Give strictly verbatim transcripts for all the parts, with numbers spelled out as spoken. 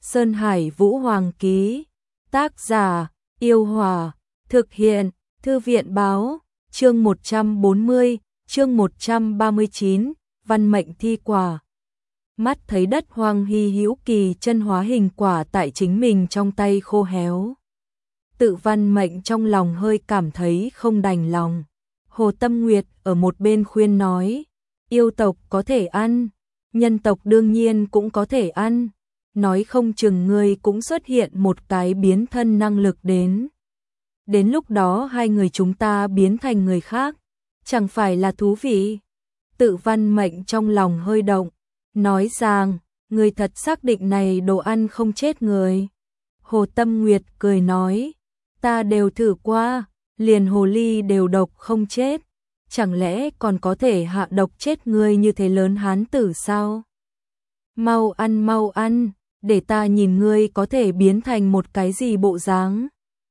Sơn Hải Vũ Hoàng ký. Tác giả: Yêu Hòa. Thực hiện: Thư viện báo. Chương một trăm bốn mươi, chương một trăm ba mươi chín, văn mệnh thi quả. Mắt thấy đất hoang hy hữu kỳ chân hóa hình quả tại chính mình trong tay khô héo. Tự Văn Mệnh trong lòng hơi cảm thấy không đành lòng. Hồ Tâm Nguyệt ở một bên khuyên nói, yêu tộc có thể ăn, nhân tộc đương nhiên cũng có thể ăn, nói không chừng ngươi cũng xuất hiện một cái biến thân năng lực đến. Đến lúc đó hai người chúng ta biến thành người khác, chẳng phải là thú vị. Tự Văn Mệnh trong lòng hơi động, nói rằng, người thật xác định này đồ ăn không chết người. Hồ Tâm Nguyệt cười nói, ta đều thử qua, liền hồ ly đều độc không chết, chẳng lẽ còn có thể hạ độc chết người như thế lớn hán tử sao? Mau ăn mau ăn, để ta nhìn ngươi có thể biến thành một cái gì bộ dáng.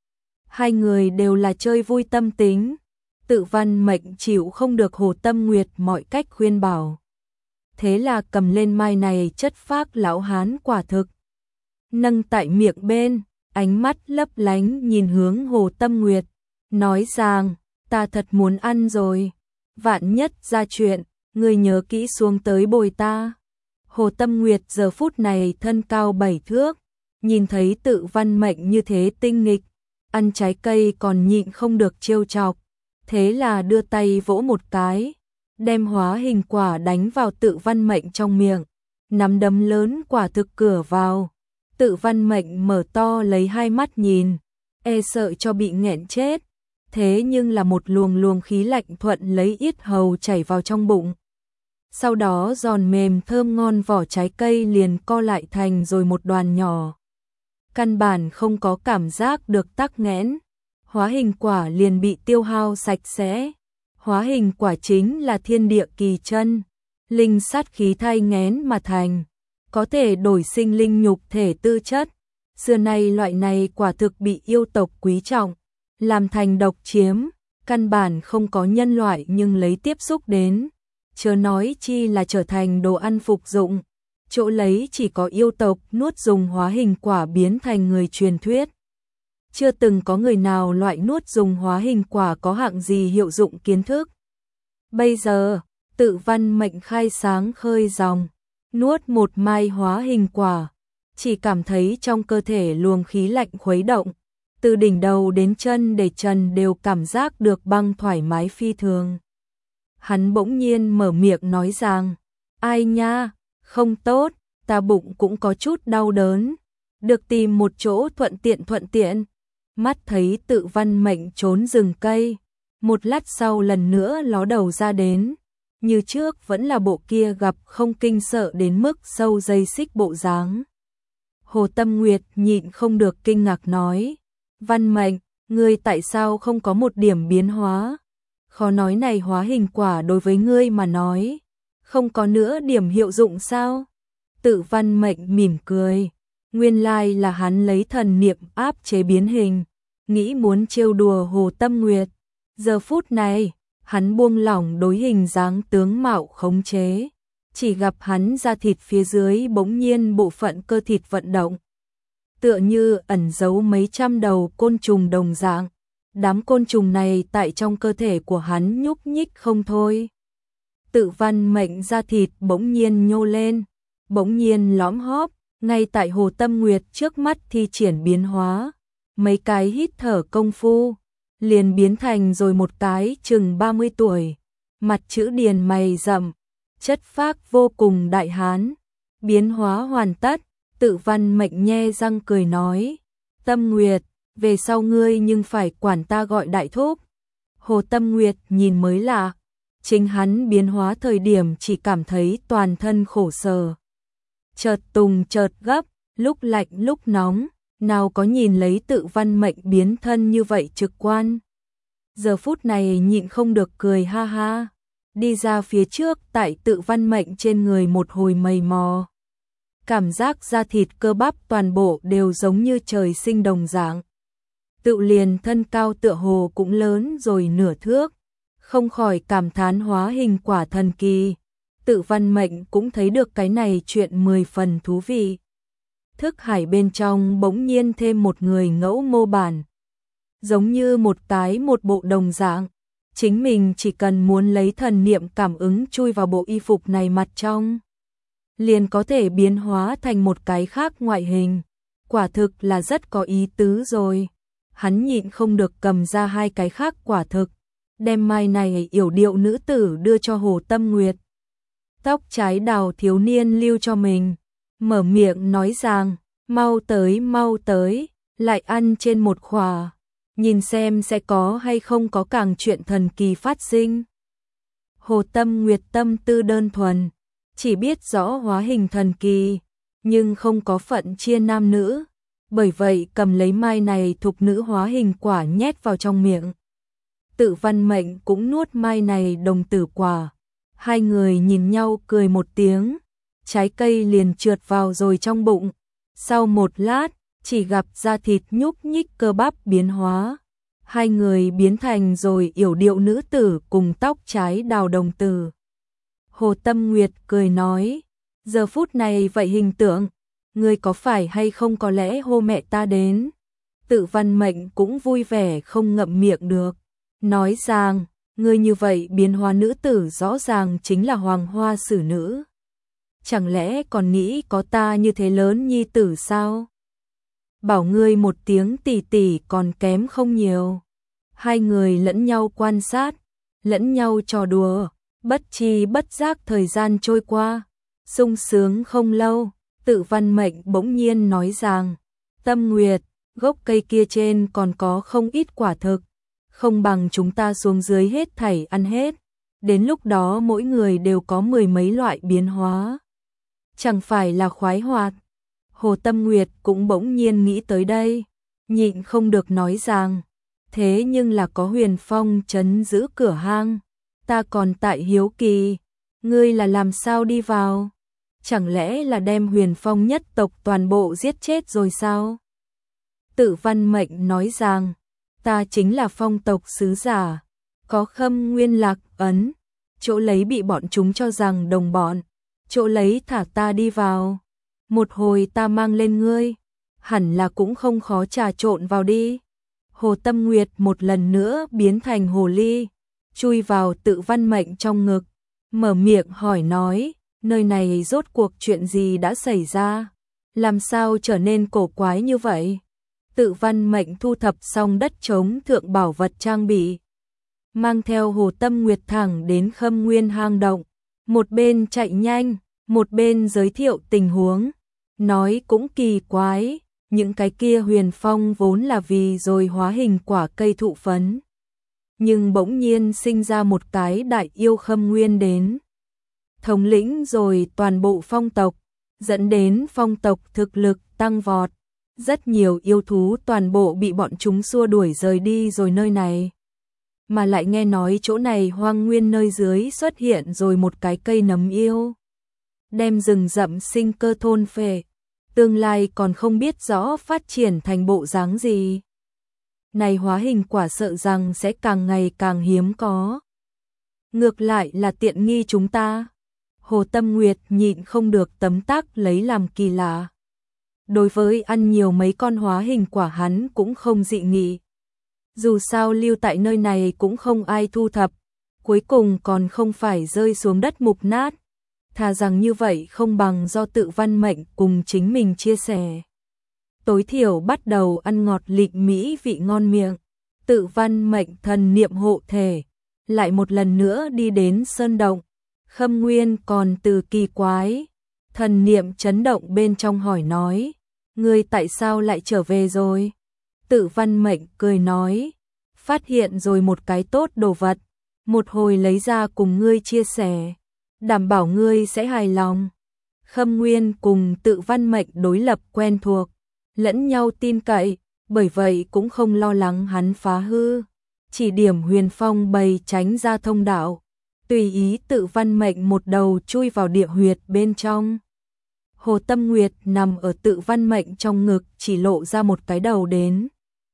Hai người đều là chơi vui tâm tính, Tự Văn Mệnh chịu không được Hồ Tâm Nguyệt mọi cách khuyên bảo. Thế là cầm lên mai này chất phác lão hán quả thực, nâng tại miệng bên, ánh mắt lấp lánh nhìn hướng Hồ Tâm Nguyệt, nói rằng, ta thật muốn ăn rồi, vạn nhất ra chuyện, ngươi nhớ kỹ xuống tới bồi ta. Hồ Tâm Nguyệt giờ phút này thân cao bảy thước, nhìn thấy Tự Văn Mệnh như thế tinh nghịch, ăn trái cây còn nhịn không được trêu chọc, thế là đưa tay vỗ một cái, đem hóa hình quả đánh vào Tự Văn Mệnh trong miệng, nắm đấm lớn quả thực cửa vào. Tự Văn Mệnh mở to lấy hai mắt nhìn, e sợ cho bị nghẹn chết, thế nhưng là một luồng luồng khí lạnh thuận lấy yết hầu chảy vào trong bụng. Sau đó giòn mềm thơm ngon vỏ trái cây liền co lại thành rồi một đoàn nhỏ. Căn bản không có cảm giác được tắc nghẽn, hóa hình quả liền bị tiêu hao sạch sẽ. Hóa hình quả chính là thiên địa kỳ chân, linh sát khí thai nghén mà thành, có thể đổi sinh linh nhục thể tư chất. Xưa nay loại này quả thực bị yêu tộc quý trọng, làm thành độc chiếm, căn bản không có nhân loại nhưng lấy tiếp xúc đến, chớ nói chi là trở thành đồ ăn phục dụng, chỗ lấy chỉ có yêu tộc nuốt dùng hóa hình quả biến thành người truyền thuyết. Chưa từng có người nào loại nuốt dùng hóa hình quả có hạng gì hiệu dụng kiến thức. Bây giờ, Tự Văn Mệnh khai sáng khơi dòng, nuốt một mai hóa hình quả, chỉ cảm thấy trong cơ thể luồng khí lạnh khuấy động, từ đỉnh đầu đến chân để trần đều cảm giác được băng thoải mái phi thường. Hắn bỗng nhiên mở miệng nói rằng, ai nha, không tốt, ta bụng cũng có chút đau đớn, được tìm một chỗ thuận tiện thuận tiện. Mắt thấy Tự Văn Mệnh trốn rừng cây, một lát sau lần nữa ló đầu ra đến, như trước vẫn là bộ kia gặp không kinh sợ đến mức sâu dây xích bộ dáng. Hồ Tâm Nguyệt nhịn không được kinh ngạc nói, Văn Mệnh, ngươi tại sao không có một điểm biến hóa? Khó nói này hóa hình quả đối với ngươi mà nói, không có nữa điểm hiệu dụng sao? Tự Văn Mệnh mỉm cười, nguyên lai là hắn lấy thần niệm áp chế biến hình, nghĩ muốn trêu đùa Hồ Tâm Nguyệt. Giờ phút này, hắn buông lỏng đối hình dáng tướng mạo khống chế, chỉ gặp hắn da thịt phía dưới bỗng nhiên bộ phận cơ thịt vận động, tựa như ẩn giấu mấy trăm đầu côn trùng đồng dạng. Đám côn trùng này tại trong cơ thể của hắn nhúc nhích không thôi. Tự Văn Mệnh da thịt bỗng nhiên nhô lên, bỗng nhiên lõm hóp, ngay tại Hồ Tâm Nguyệt trước mắt thi triển biến hóa. Mấy cái hít thở công phu, liền biến thành rồi một cái chừng ba mươi tuổi, mặt chữ điền mày rậm, chất phác vô cùng đại hán. Biến hóa hoàn tất, Tự Văn Mệnh nhe răng cười nói, Tâm Nguyệt, về sau ngươi nhưng phải quản ta gọi đại thúc. Hồ Tâm Nguyệt nhìn mới lạ, chính hắn biến hóa thời điểm chỉ cảm thấy toàn thân khổ sở. Chợt tùng chợt gấp, lúc lạnh lúc nóng, nào có nhìn lấy Tự Văn Mệnh biến thân như vậy trực quan. Giờ phút này nhịn không được cười ha ha, đi ra phía trước tại Tự Văn Mệnh trên người một hồi mầy mò. Cảm giác da thịt cơ bắp toàn bộ đều giống như trời sinh đồng dạng. Tự liền thân cao tựa hồ cũng lớn rồi nửa thước, không khỏi cảm thán hóa hình quả thần kỳ. Tự Văn Mệnh cũng thấy được cái này chuyện mười phần thú vị. thức hải bên trong bỗng nhiên thêm một người ngẫu mô bản. Giống như một cái một bộ đồng dạng, chính mình chỉ cần muốn lấy thần niệm cảm ứng chui vào bộ y phục này mặt trong, liền có thể biến hóa thành một cái khác ngoại hình. Quả thực là rất có ý tứ rồi. Hắn nhịn không được cầm ra hai cái khác quả thực, đem mai này yểu điệu nữ tử đưa cho Hồ Tâm Nguyệt. Tóc trái đào thiếu niên lưu cho mình, mở miệng nói rằng, mau tới mau tới, lại ăn trên một khỏa, nhìn xem sẽ có hay không có càng chuyện thần kỳ phát sinh. Hồ Tâm Nguyệt tâm tư đơn thuần, chỉ biết rõ hóa hình thần kỳ, nhưng không có phận chia nam nữ, bởi vậy cầm lấy mai này thục nữ hóa hình quả nhét vào trong miệng. Tự Văn Mệnh cũng nuốt mai này đồng tử quả, hai người nhìn nhau cười một tiếng, trái cây liền trượt vào rồi trong bụng. Sau một lát, chỉ gặp da thịt nhúc nhích cơ bắp biến hóa, hai người biến thành rồi yểu điệu nữ tử cùng tóc trái đào đồng tử. Hồ Tâm Nguyệt cười nói, giờ phút này vậy hình tượng, ngươi có phải hay không có lẽ hô mẹ ta đến? Tự Văn Mệnh cũng vui vẻ không ngậm miệng được, nói rằng, ngươi như vậy biến hóa nữ tử rõ ràng chính là hoàng hoa xử nữ. Chẳng lẽ còn nghĩ có ta như thế lớn nhi tử sao? Bảo ngươi một tiếng tỷ tỷ còn kém không nhiều. Hai người lẫn nhau quan sát, lẫn nhau trò đùa, bất chi bất giác thời gian trôi qua, sung sướng không lâu. Tự Văn Mệnh bỗng nhiên nói rằng, Tâm Nguyệt, gốc cây kia trên còn có không ít quả thực, không bằng chúng ta xuống dưới hết thảy ăn hết, đến lúc đó mỗi người đều có mười mấy loại biến hóa. Chẳng phải là khoái hoạt. Hồ Tâm Nguyệt cũng bỗng nhiên nghĩ tới đây, nhịn không được nói rằng, thế nhưng là có Huyền Phong trấn giữ cửa hang, ta còn tại hiếu kỳ, ngươi là làm sao đi vào? Chẳng lẽ là đem Huyền Phong nhất tộc toàn bộ giết chết rồi sao? Tự Văn Mệnh nói rằng, ta chính là phong tộc sứ giả, có Khâm Nguyên Lạc ấn, chỗ lấy bị bọn chúng cho rằng đồng bọn, chỗ lấy thả ta đi vào. Một hồi ta mang lên ngươi, hẳn là cũng không khó trà trộn vào đi. Hồ Tâm Nguyệt một lần nữa biến thành hồ ly, chui vào Tự Văn Mệnh trong ngực, mở miệng hỏi nói, nơi này rốt cuộc chuyện gì đã xảy ra? Làm sao trở nên cổ quái như vậy? Tự Văn Mệnh thu thập xong đất trống thượng bảo vật trang bị, mang theo Hồ Tâm Nguyệt thẳng đến Khâm Nguyên hang động, một bên chạy nhanh, một bên giới thiệu tình huống, nói cũng kỳ quái, những cái kia Huyền Phong vốn là vì rồi hóa hình quả cây thụ phấn, nhưng bỗng nhiên sinh ra một cái đại yêu Khâm Nguyên đến, thống lĩnh rồi toàn bộ phong tộc, dẫn đến phong tộc thực lực tăng vọt, rất nhiều yêu thú toàn bộ bị bọn chúng xua đuổi rời đi rồi nơi này. Mà lại nghe nói chỗ này hoang nguyên nơi dưới xuất hiện rồi một cái cây nấm yêu, đem rừng rậm sinh cơ thôn phệ, tương lai còn không biết rõ phát triển thành bộ dáng gì. Này hóa hình quả sợ rằng sẽ càng ngày càng hiếm có. Ngược lại là tiện nghi chúng ta. Hồ Tâm Nguyệt nhịn không được tấm tắc lấy làm kỳ lạ. Đối với ăn nhiều mấy con hóa hình quả hắn cũng không dị nghị. Dù sao lưu tại nơi này cũng không ai thu thập, cuối cùng còn không phải rơi xuống đất mục nát. Thà rằng như vậy không bằng do Tự Văn Mệnh cùng chính mình chia sẻ. Tối thiểu bắt đầu ăn ngọt lịnh mỹ vị ngon miệng. Tự Văn Mệnh thần niệm hộ thể, lại một lần nữa đi đến sơn động. Khâm Nguyên còn từ kỳ quái, thần niệm chấn động bên trong hỏi nói, ngươi tại sao lại trở về rồi? Tự Văn Mệnh cười nói, phát hiện rồi một cái tốt đồ vật, một hồi lấy ra cùng ngươi chia sẻ, đảm bảo ngươi sẽ hài lòng. Khâm Nguyên cùng Tự Văn Mệnh đối lập quen thuộc, lẫn nhau tin cậy, bởi vậy cũng không lo lắng hắn phá hư, chỉ điểm Huyền Phong bày tránh ra thông đạo, tùy ý Tự Văn Mệnh một đầu chui vào địa huyệt bên trong. Hồ Tâm Nguyệt nằm ở Tự Văn Mệnh trong ngực chỉ lộ ra một cái đầu đến.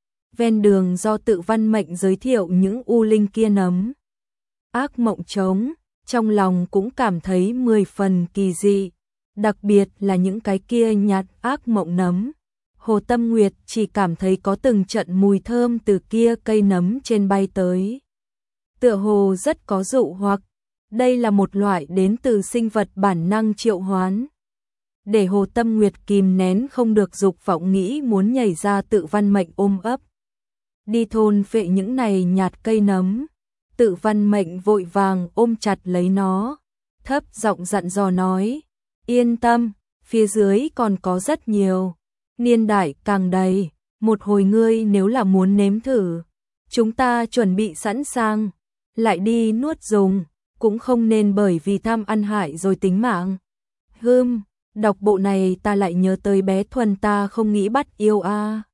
Ven đường do Tự Văn Mệnh giới thiệu những u linh kia nấm. Ác mộng trống, trong lòng cũng cảm thấy mười phần kỳ dị. đặc biệt là những cái kia nhạt ác mộng nấm. Hồ Tâm Nguyệt chỉ cảm thấy có từng trận mùi thơm từ kia cây nấm trên bay tới. Tựa hồ rất có dụ hoặc, đây là một loại đến từ sinh vật bản năng triệu hoán. Để Hồ Tâm Nguyệt kìm nén không được dục vọng nghĩ muốn nhảy ra Tự Văn Mệnh ôm ấp. Đi thôn phệ những này nhạt cây nấm. Tự Văn Mệnh vội vàng ôm chặt lấy nó, thấp giọng dặn dò nói, yên tâm, phía dưới còn có rất nhiều, niên đại càng đầy, một hồi ngươi nếu là muốn nếm thử, chúng ta chuẩn bị sẵn sàng, lại đi nuốt dùng, cũng không nên bởi vì tham ăn hại rồi tính mạng. Hừm, đọc bộ này ta lại nhớ tới bé Thuần ta không nghĩ bắt yêu a.